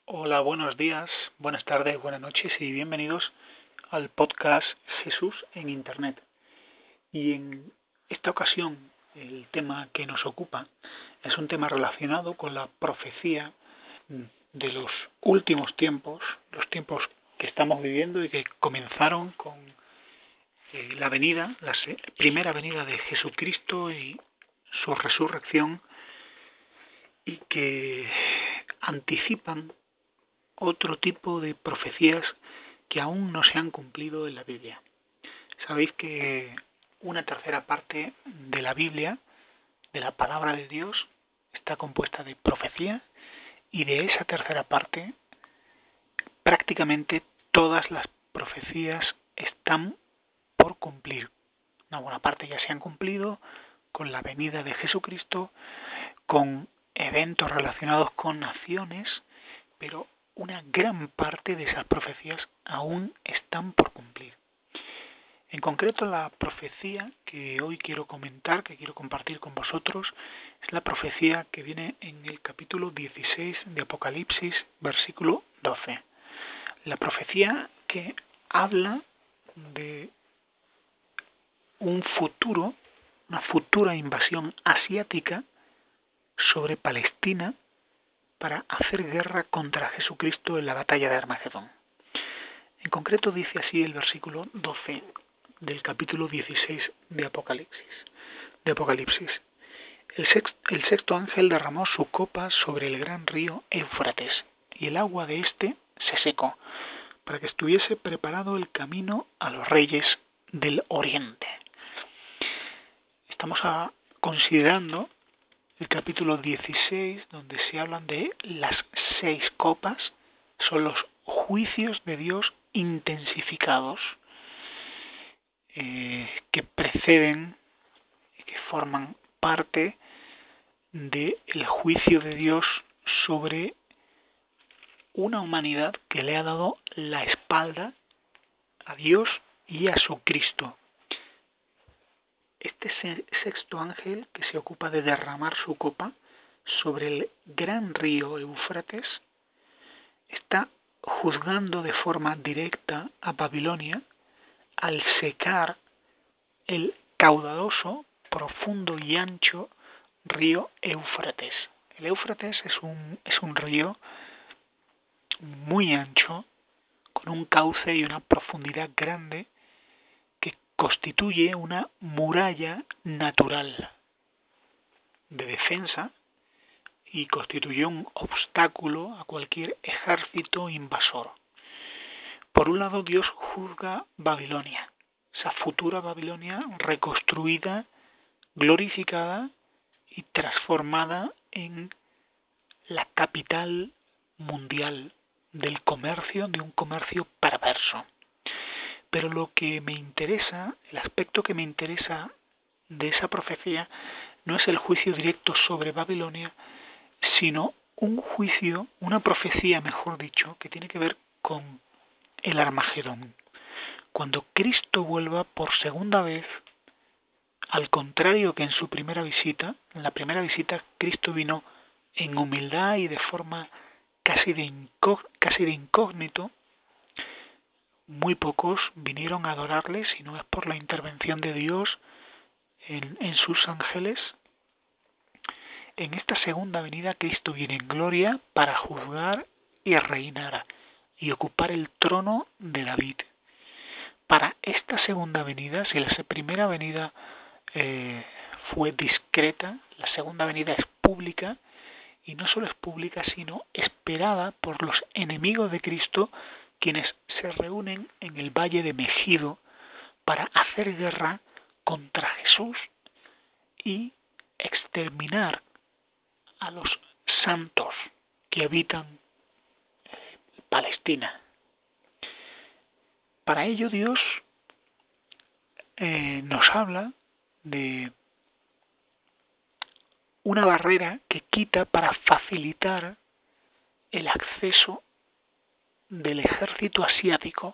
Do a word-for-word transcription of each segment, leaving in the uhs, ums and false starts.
Hola, buenos días, buenas tardes, buenas noches y bienvenidos al podcast Jesús en Internet. Y en esta ocasión el tema que nos ocupa es un tema relacionado con la profecía de los últimos tiempos, los tiempos que estamos viviendo y que comenzaron con eh, la venida, la primera venida de Jesucristo y su resurrección, y que anticipan otro tipo de profecías que aún no se han cumplido en la Biblia. Sabéis que una tercera parte de la Biblia, de la palabra de Dios, está compuesta de profecía, y de esa tercera parte prácticamente todas las profecías están por cumplir. Una buena parte ya se han cumplido con la venida de Jesucristo, con eventos relacionados con naciones, pero una gran parte de esas profecías aún están por cumplir. En concreto, la profecía que hoy quiero comentar, que quiero compartir con vosotros, es la profecía que viene en el capítulo dieciséis de Apocalipsis, versículo doce. La profecía que habla de un futuro, una futura invasión asiática sobre Palestina para hacer guerra contra Jesucristo en la batalla de Armagedón. En concreto dice así el versículo doce del capítulo dieciséis de Apocalipsis. De Apocalipsis. El sexto, el sexto ángel derramó su copa sobre el gran río Éufrates, y el agua de éste se secó, para que estuviese preparado el camino a los reyes del oriente. Estamos a, considerando el capítulo dieciséis, donde se hablan de las seis copas, son los juicios de Dios intensificados eh, que preceden y que forman parte del juicio de Dios sobre una humanidad que le ha dado la espalda a Dios y a su Cristo. Este sexto ángel, que se ocupa de derramar su copa sobre el gran río Éufrates, está juzgando de forma directa a Babilonia al secar el caudaloso, profundo y ancho río Éufrates. El Éufrates es un, es un río muy ancho, con un cauce y una profundidad grande, constituye una muralla natural de defensa y constituye un obstáculo a cualquier ejército invasor. Por un lado, Dios juzga Babilonia, esa futura Babilonia reconstruida, glorificada y transformada en la capital mundial del comercio, de un comercio perverso. Pero lo que me interesa, el aspecto que me interesa de esa profecía, no es el juicio directo sobre Babilonia, sino un juicio, una profecía, mejor dicho, que tiene que ver con el Armagedón. Cuando Cristo vuelva por segunda vez, al contrario que en su primera visita, en la primera visita Cristo vino en humildad y de forma casi de, incó, casi de incógnito. Muy pocos vinieron a adorarle, si no es por la intervención de Dios en, en sus ángeles. En esta segunda venida, Cristo viene en gloria para juzgar y reinar y ocupar el trono de David. Para esta segunda venida, si la primera venida eh, fue discreta, la segunda venida es pública, y no solo es pública, sino esperada por los enemigos de Cristo, quienes se reúnen en el valle de Megido para hacer guerra contra Jesús y exterminar a los santos que habitan eh, Palestina. Para ello Dios eh, nos habla de una barrera que quita para facilitar el acceso del ejército asiático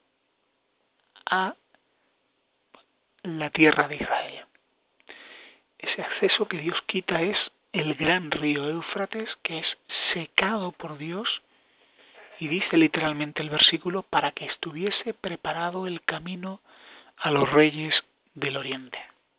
a la tierra de Israel. Ese acceso que Dios quita es el gran río Éufrates, que es secado por Dios Y dice literalmente el versículo, para que estuviese preparado el camino a los reyes del oriente.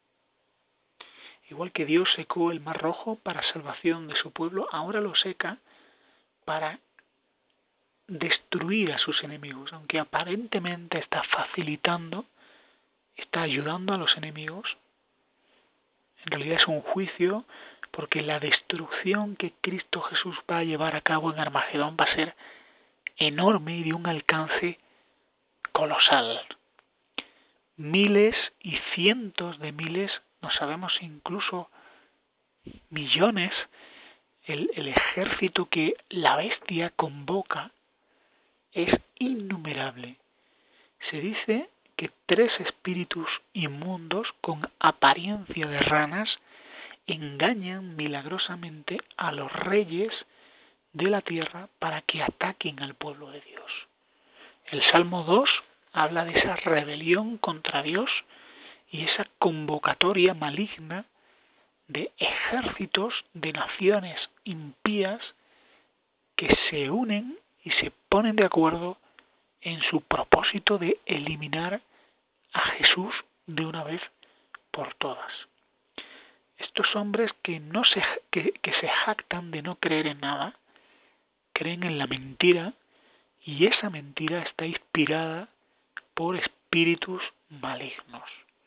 Igual que Dios secó el mar rojo para salvación de su pueblo, ahora lo seca para destruir a sus enemigos, aunque aparentemente está facilitando, está ayudando a los enemigos. En realidad es un juicio, porque la destrucción que Cristo Jesús va a llevar a cabo en Armagedón va a ser enorme y de un alcance colosal. Miles y cientos de miles, no sabemos incluso millones, el, el ejército que la bestia convoca es innumerable. Se dice que tres espíritus inmundos con apariencia de ranas engañan milagrosamente a los reyes de la tierra para que ataquen al pueblo de Dios. El Salmo dos habla de esa rebelión contra Dios y esa convocatoria maligna de ejércitos de naciones impías que se unen y se ponen de acuerdo en su propósito de eliminar a Jesús de una vez por todas. Estos hombres que, no se, que, que se jactan de no creer en nada, creen en la mentira, y esa mentira está inspirada por espíritus malignos.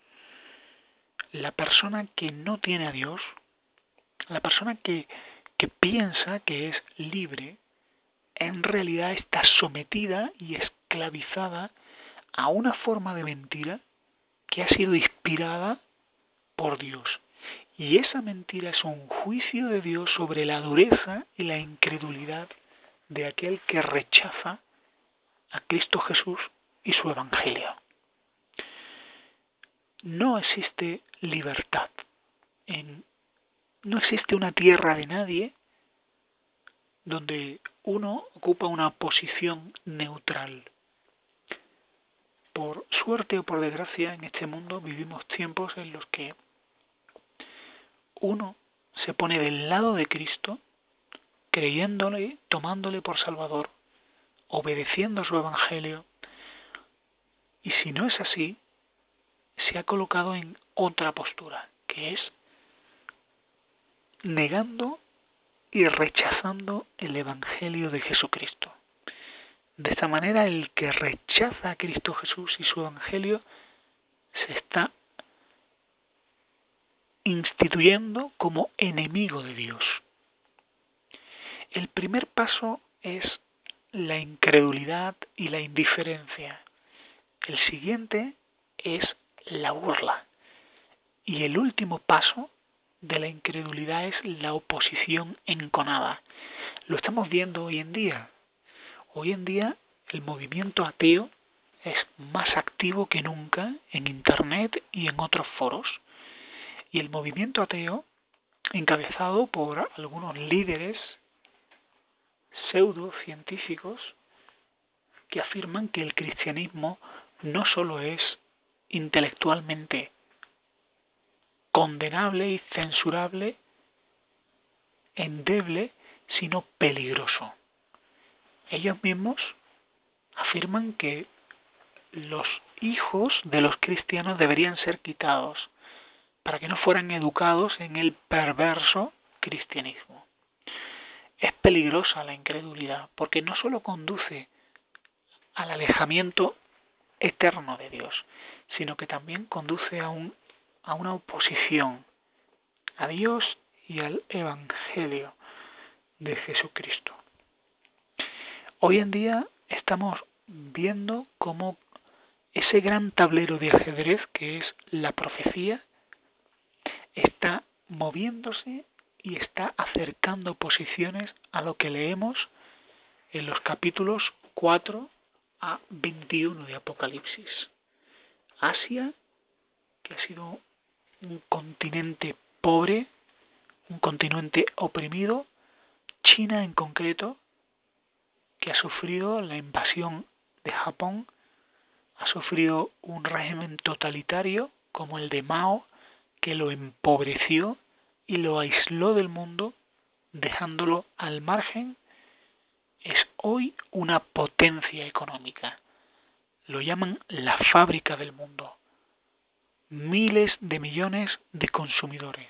La persona que no tiene a Dios, la persona que, que piensa que es libre, en realidad está sometida y esclavizada a una forma de mentira que ha sido inspirada por Dios. Y esa mentira es un juicio de Dios sobre la dureza y la incredulidad de aquel que rechaza a Cristo Jesús y su Evangelio. No existe libertad. En, no existe una tierra de nadie donde uno ocupa una posición neutral. Por suerte o por desgracia, en este mundo vivimos tiempos en los que uno se pone del lado de Cristo, creyéndole, tomándole por Salvador, obedeciendo su Evangelio, y si no es así, se ha colocado en otra postura, que es negando y rechazando el Evangelio de Jesucristo. De esta manera, el que rechaza a Cristo Jesús y su Evangelio se está instituyendo como enemigo de Dios. El primer paso es la incredulidad y la indiferencia. El siguiente es la burla. Y el último paso de la incredulidad es la oposición enconada. Lo estamos viendo hoy en día. Hoy en día el movimiento ateo es más activo que nunca en Internet y en otros foros. Y el movimiento ateo, encabezado por algunos líderes pseudocientíficos, que afirman que el cristianismo no solo es intelectualmente condenable y censurable, endeble, sino peligroso. Ellos mismos afirman que los hijos de los cristianos deberían ser quitados para que no fueran educados en el perverso cristianismo. Es peligrosa la incredulidad porque no solo conduce al alejamiento eterno de Dios, sino que también conduce a, un, a una oposición a Dios y al Evangelio de Jesucristo. Hoy en día estamos viendo cómo ese gran tablero de ajedrez que es la profecía está moviéndose y está acercando posiciones a lo que leemos en los capítulos cuatro a veintiuno de Apocalipsis. Asia, que ha sido un continente pobre, un continente oprimido, China en concreto, que ha sufrido la invasión de Japón, ha sufrido un régimen totalitario como el de Mao, que lo empobreció y lo aisló del mundo, dejándolo al margen es hoy una potencia económica. Lo llaman la fábrica del mundo. Miles de millones de consumidores.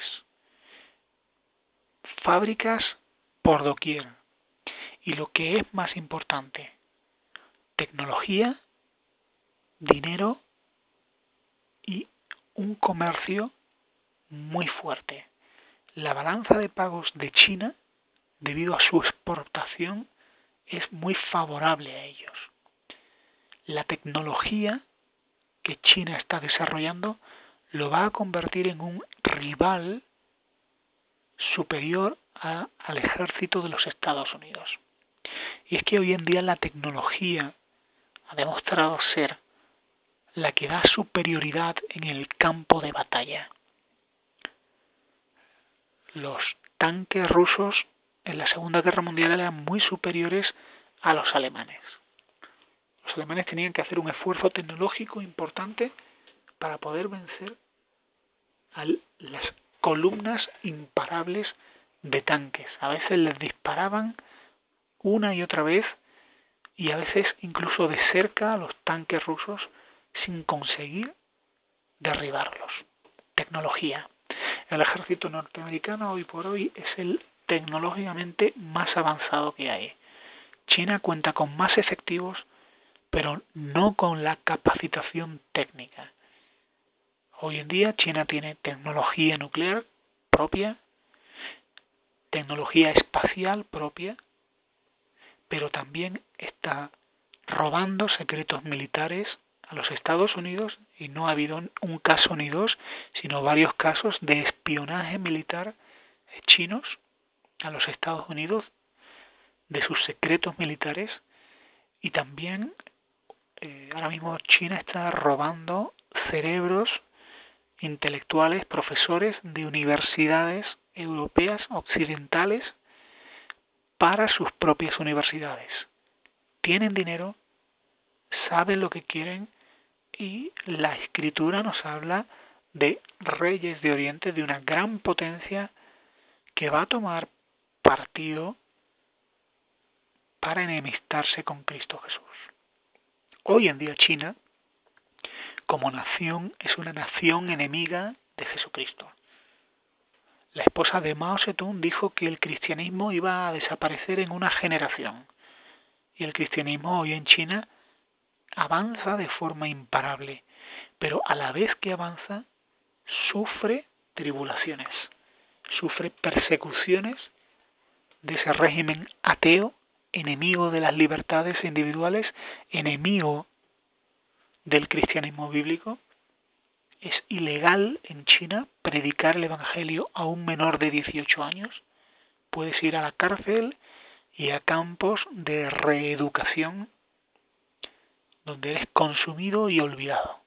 Fábricas por doquier. Y lo que es más importante, tecnología, dinero y un comercio muy fuerte. La balanza de pagos de China, debido a su exportación, es muy favorable a ellos. La tecnología que China está desarrollando lo va a convertir en un rival superior a, al ejército de los Estados Unidos. Y es que hoy en día la tecnología ha demostrado ser la que da superioridad en el campo de batalla. Los tanques rusos en la Segunda Guerra Mundial eran muy superiores a los alemanes. Los alemanes tenían que hacer un esfuerzo tecnológico importante para poder vencer a las columnas imparables de tanques. A veces les disparaban una y otra vez y a veces incluso de cerca a los tanques rusos sin conseguir derribarlos. Tecnología. El ejército norteamericano hoy por hoy es el tecnológicamente más avanzado que hay. China cuenta con más efectivos, pero no con la capacitación técnica. Hoy en día China tiene tecnología nuclear propia, tecnología espacial propia, pero también está robando secretos militares a los Estados Unidos, y no ha habido un caso ni dos, sino varios casos de espionaje militar chinos a los Estados Unidos de sus secretos militares. Y también eh, ahora mismo China está robando cerebros intelectuales, profesores de universidades europeas occidentales para sus propias universidades. Tienen dinero, saben lo que quieren, y la escritura nos habla de reyes de Oriente, de una gran potencia que va a tomar partido para enemistarse con Cristo Jesús. Hoy en día China, como nación, es una nación enemiga de Jesucristo. La esposa de Mao Zedong dijo que el cristianismo iba a desaparecer en una generación. Y el cristianismo hoy en China avanza de forma imparable, pero a la vez que avanza, sufre tribulaciones, sufre persecuciones de ese régimen ateo, enemigo de las libertades individuales, enemigo del cristianismo bíblico. Es ilegal en China predicar el evangelio a un menor de dieciocho años. Puedes ir a la cárcel y a campos de reeducación donde eres consumido y olvidado.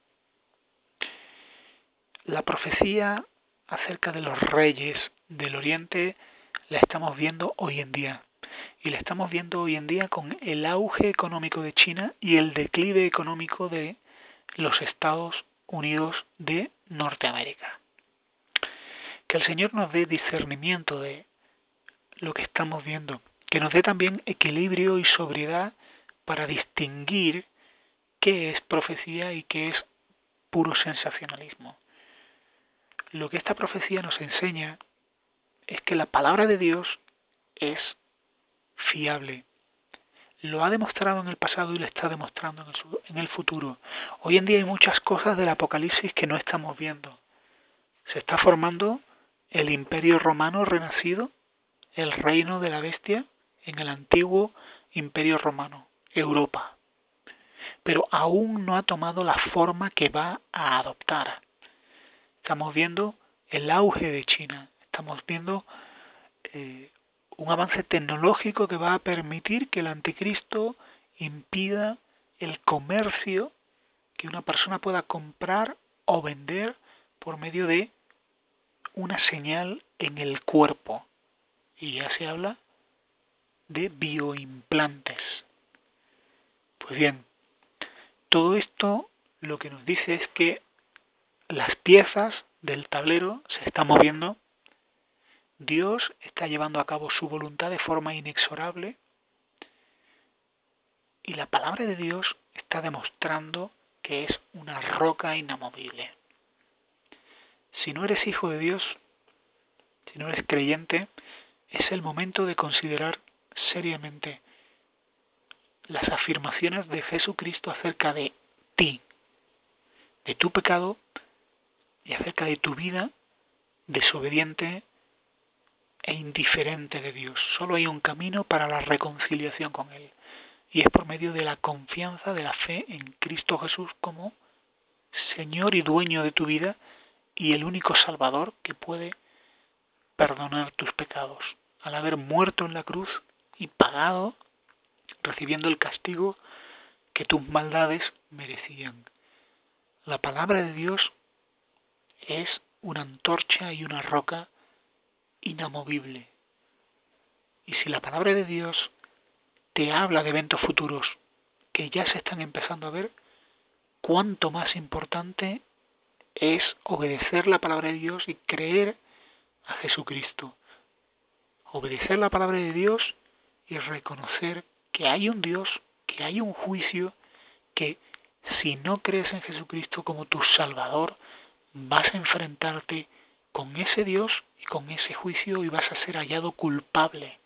La profecía acerca de los reyes del Oriente la estamos viendo hoy en día. Y la estamos viendo hoy en día con el auge económico de China y el declive económico de los Estados Unidos de Norteamérica. Que el Señor nos dé discernimiento de lo que estamos viendo. Que nos dé también equilibrio y sobriedad para distinguir qué es profecía y qué es puro sensacionalismo. Lo que esta profecía nos enseña es que la palabra de Dios es fiable. Lo ha demostrado en el pasado y lo está demostrando en el, en el futuro. Hoy en día hay muchas cosas del Apocalipsis que no estamos viendo. Se está formando el Imperio Romano renacido, el reino de la bestia, en el antiguo Imperio Romano, Europa. Pero aún no ha tomado la forma que va a adoptar. Estamos viendo el auge de China, estamos viendo eh, un avance tecnológico que va a permitir que el anticristo impida el comercio, que una persona pueda comprar o vender por medio de una señal en el cuerpo. Y ya se habla de bioimplantes. Pues bien, todo esto lo que nos dice es que las piezas del tablero se están moviendo. Dios está llevando a cabo su voluntad de forma inexorable Y la palabra de Dios está demostrando que es una roca inamovible. Si no eres hijo de Dios, si no eres creyente, es el momento de considerar seriamente las afirmaciones de Jesucristo acerca de ti, de tu pecado y acerca de tu vida desobediente e indiferente de Dios. Solo hay un camino para la reconciliación con Él, y es por medio de la confianza, de la fe en Cristo Jesús como Señor y dueño de tu vida y el único Salvador que puede perdonar tus pecados, al haber muerto en la cruz y pagado, recibiendo el castigo que tus maldades merecían. La palabra de Dios es una antorcha y una roca inamovible. Y si la palabra de Dios te habla de eventos futuros que ya se están empezando a ver, cuánto más importante es obedecer la palabra de Dios y creer a Jesucristo. Obedecer la palabra de Dios y reconocer que hay un Dios, que hay un juicio, que si no crees en Jesucristo como tu Salvador, vas a enfrentarte con ese Dios y con ese juicio y vas a ser hallado culpable.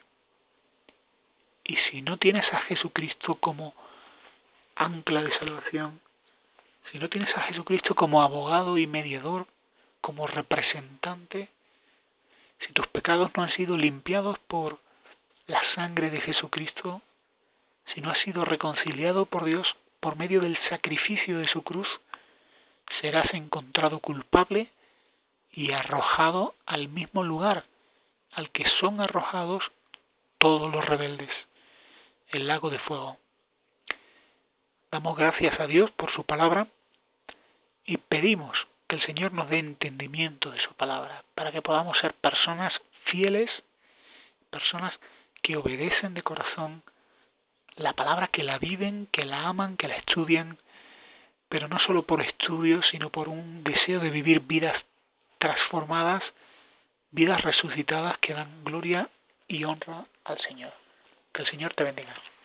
Y si no tienes a Jesucristo como ancla de salvación, si no tienes a Jesucristo como abogado y mediador, como representante, si tus pecados no han sido limpiados por la sangre de Jesucristo, si no has sido reconciliado por Dios por medio del sacrificio de su cruz, serás encontrado culpable y arrojado al mismo lugar al que son arrojados todos los rebeldes, el lago de fuego. Damos gracias a Dios por su palabra y pedimos que el Señor nos dé entendimiento de su palabra, para que podamos ser personas fieles, personas que obedecen de corazón la palabra, que la viven, que la aman, que la estudian, pero no solo por estudio, sino por un deseo de vivir vidas transformadas, vidas resucitadas que dan gloria y honra al Señor. Que el Señor te bendiga.